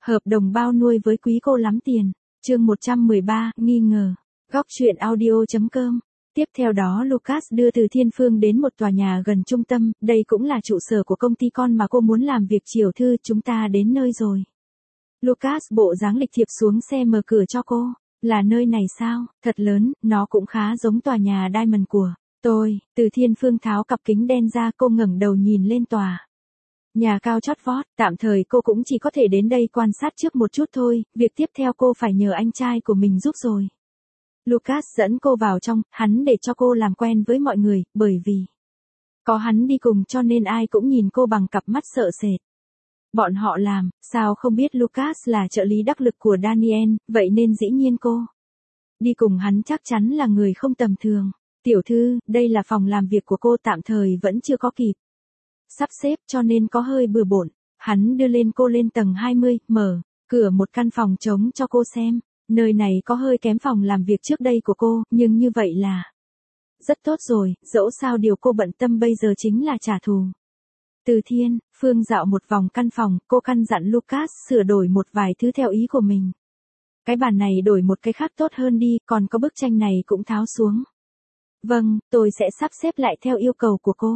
Hợp đồng bao nuôi với quý cô lắm tiền. Chương 113, nghi ngờ. Góc truyện audio.com. Tiếp theo đó Lucas đưa Từ Thiên Phương đến một tòa nhà gần trung tâm, đây cũng là trụ sở của công ty con mà cô muốn làm việc. Tiểu thư, chúng ta đến nơi rồi. Lucas bộ dáng lịch thiệp xuống xe mở cửa cho cô. Là nơi này sao? Thật lớn, nó cũng khá giống tòa nhà Diamond của tôi. Từ Thiên Phương tháo cặp kính đen ra, cô ngẩng đầu nhìn lên tòa nhà cao chót vót. Tạm thời cô cũng chỉ có thể đến đây quan sát trước một chút thôi, việc tiếp theo cô phải nhờ anh trai của mình giúp rồi. Lucas dẫn cô vào trong, hắn để cho cô làm quen với mọi người, bởi vì có hắn đi cùng cho nên ai cũng nhìn cô bằng cặp mắt sợ sệt. Bọn họ làm, sao không biết Lucas là trợ lý đắc lực của Daniel, vậy nên dĩ nhiên cô đi cùng hắn chắc chắn là người không tầm thường. Tiểu thư, đây là phòng làm việc của cô, tạm thời vẫn chưa có kịp sắp xếp cho nên có hơi bừa bộn. Hắn đưa lên cô lên tầng 20, mở cửa một căn phòng trống cho cô xem. Nơi này có hơi kém phòng làm việc trước đây của cô, nhưng như vậy là rất tốt rồi, dẫu sao điều cô bận tâm bây giờ chính là trả thù. Từ Thiên Phương dạo một vòng căn phòng, cô căn dặn Lucas sửa đổi một vài thứ theo ý của mình. Cái bàn này đổi một cái khác tốt hơn đi, còn có bức tranh này cũng tháo xuống. Vâng, tôi sẽ sắp xếp lại theo yêu cầu của cô.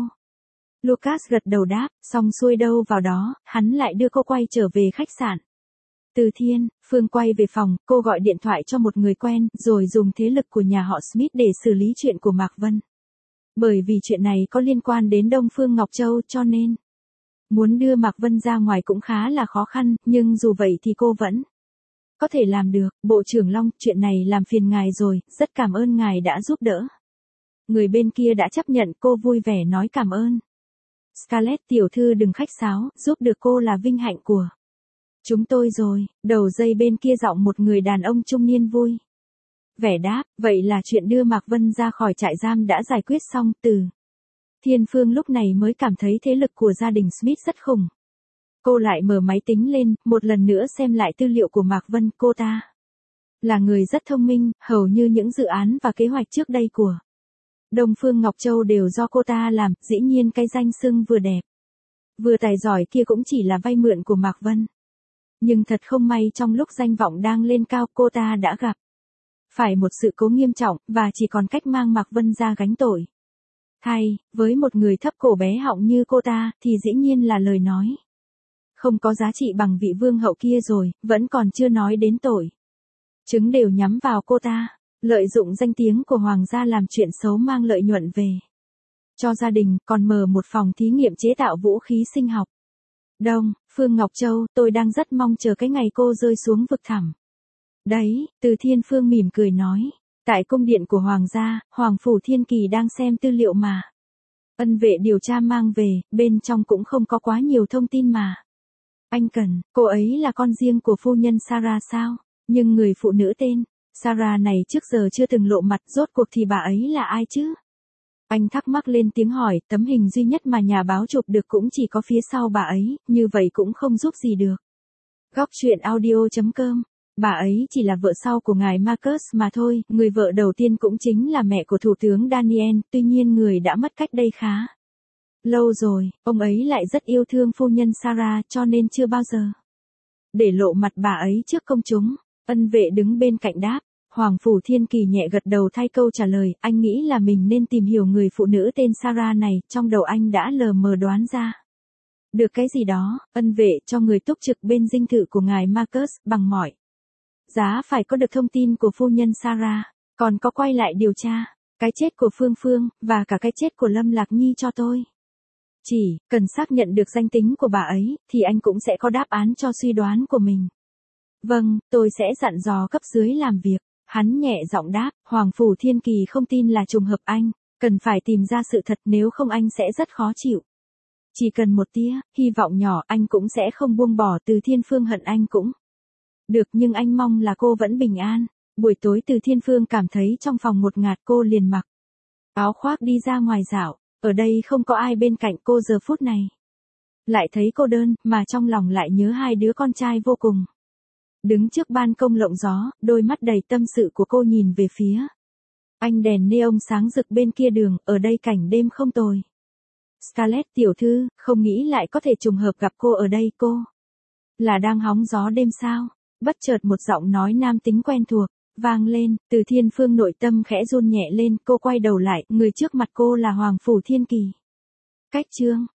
Lucas gật đầu đáp, xong xuôi đâu vào đó, hắn lại đưa cô quay trở về khách sạn. Từ Thiên Phương quay về phòng, cô gọi điện thoại cho một người quen, rồi dùng thế lực của nhà họ Smith để xử lý chuyện của Mạc Vân. Bởi vì chuyện này có liên quan đến Đông Phương Ngọc Châu cho nên muốn đưa Mạc Vân ra ngoài cũng khá là khó khăn, nhưng dù vậy thì cô vẫn có thể làm được. Bộ trưởng Long, chuyện này làm phiền ngài rồi, rất cảm ơn ngài đã giúp đỡ. Người bên kia đã chấp nhận, cô vui vẻ nói cảm ơn. Scarlett tiểu thư đừng khách sáo, giúp được cô là vinh hạnh của chúng tôi rồi. Đầu dây bên kia giọng một người đàn ông trung niên vui vẻ đáp, vậy là chuyện đưa Mạc Vân ra khỏi trại giam đã giải quyết xong. Từ Thiên Phương lúc này mới cảm thấy thế lực của gia đình Smith rất khủng. Cô lại mở máy tính lên, một lần nữa xem lại tư liệu của Mạc Vân. Cô ta là người rất thông minh, hầu như những dự án và kế hoạch trước đây của Đông Phương Ngọc Châu đều do cô ta làm, dĩ nhiên cái danh xưng vừa đẹp vừa tài giỏi kia cũng chỉ là vay mượn của Mạc Vân. Nhưng thật không may trong lúc danh vọng đang lên cao, cô ta đã gặp phải một sự cố nghiêm trọng, và chỉ còn cách mang Mạc Vân ra gánh tội. Thay, với một người thấp cổ bé họng như cô ta, thì dĩ nhiên là lời nói không có giá trị bằng vị vương hậu kia rồi, vẫn còn chưa nói đến tội chứng đều nhắm vào cô ta. Lợi dụng danh tiếng của hoàng gia làm chuyện xấu mang lợi nhuận về cho gia đình, còn mở một phòng thí nghiệm chế tạo vũ khí sinh học. Đông Phương Ngọc Châu, tôi đang rất mong chờ cái ngày cô rơi xuống vực thẳm đấy. Từ Thiên Phương mỉm cười nói. Tại cung điện của hoàng gia, Hoàng Phủ Thiên Kỳ đang xem tư liệu mà ân vệ điều tra mang về, bên trong cũng không có quá nhiều thông tin mà anh cần. Cô ấy là con riêng của phu nhân Sarah sao? Nhưng người phụ nữ tên Sarah này trước giờ chưa từng lộ mặt, rốt cuộc thì bà ấy là ai chứ? Anh thắc mắc lên tiếng hỏi. Tấm hình duy nhất mà nhà báo chụp được cũng chỉ có phía sau bà ấy, như vậy cũng không giúp gì được. Góc truyện audio.com. Bà ấy chỉ là vợ sau của ngài Marcus mà thôi, người vợ đầu tiên cũng chính là mẹ của Thủ tướng Daniel, tuy nhiên người đã mất cách đây khá lâu rồi. Ông ấy lại rất yêu thương phu nhân Sarah cho nên chưa bao giờ để lộ mặt bà ấy trước công chúng. Ân vệ đứng bên cạnh đáp. Hoàng Phủ Thiên Kỳ nhẹ gật đầu thay câu trả lời, anh nghĩ là mình nên tìm hiểu người phụ nữ tên Sarah này, trong đầu anh đã lờ mờ đoán ra được cái gì đó. Ân vệ cho người túc trực bên dinh thự của ngài Marcus, bằng mọi giá phải có được thông tin của phu nhân Sarah, còn có quay lại điều tra cái chết của Phương Phương, và cả cái chết của Lâm Lạc Nhi cho tôi. Chỉ cần xác nhận được danh tính của bà ấy, thì anh cũng sẽ có đáp án cho suy đoán của mình. Vâng, tôi sẽ dặn dò cấp dưới làm việc. Hắn nhẹ giọng đáp. Hoàng Phủ Thiên Kỳ không tin là trùng hợp, anh cần phải tìm ra sự thật, nếu không anh sẽ rất khó chịu. Chỉ cần một tia hy vọng nhỏ, anh cũng sẽ không buông bỏ. Từ Thiên Phương hận anh cũng được, nhưng anh mong là cô vẫn bình an. Buổi tối Từ Thiên Phương cảm thấy trong phòng ngột ngạt, cô liền mặc áo khoác đi ra ngoài dạo. Ở đây không có ai bên cạnh cô giờ phút này. Lại thấy cô đơn, mà trong lòng lại nhớ hai đứa con trai vô cùng. Đứng trước ban công lộng gió, đôi mắt đầy tâm sự của cô nhìn về phía ánh đèn neon sáng rực bên kia đường. Ở đây cảnh đêm không tồi. Scarlett tiểu thư, không nghĩ lại có thể trùng hợp gặp cô ở đây. Cô Là đang hóng gió đêm sao? Bất chợt một giọng nói nam tính quen thuộc, vang lên, Từ Thiên Phương nội tâm khẽ run nhẹ lên, cô quay đầu lại, người trước mặt cô là Hoàng Phủ Thiên Kỳ. Cách chương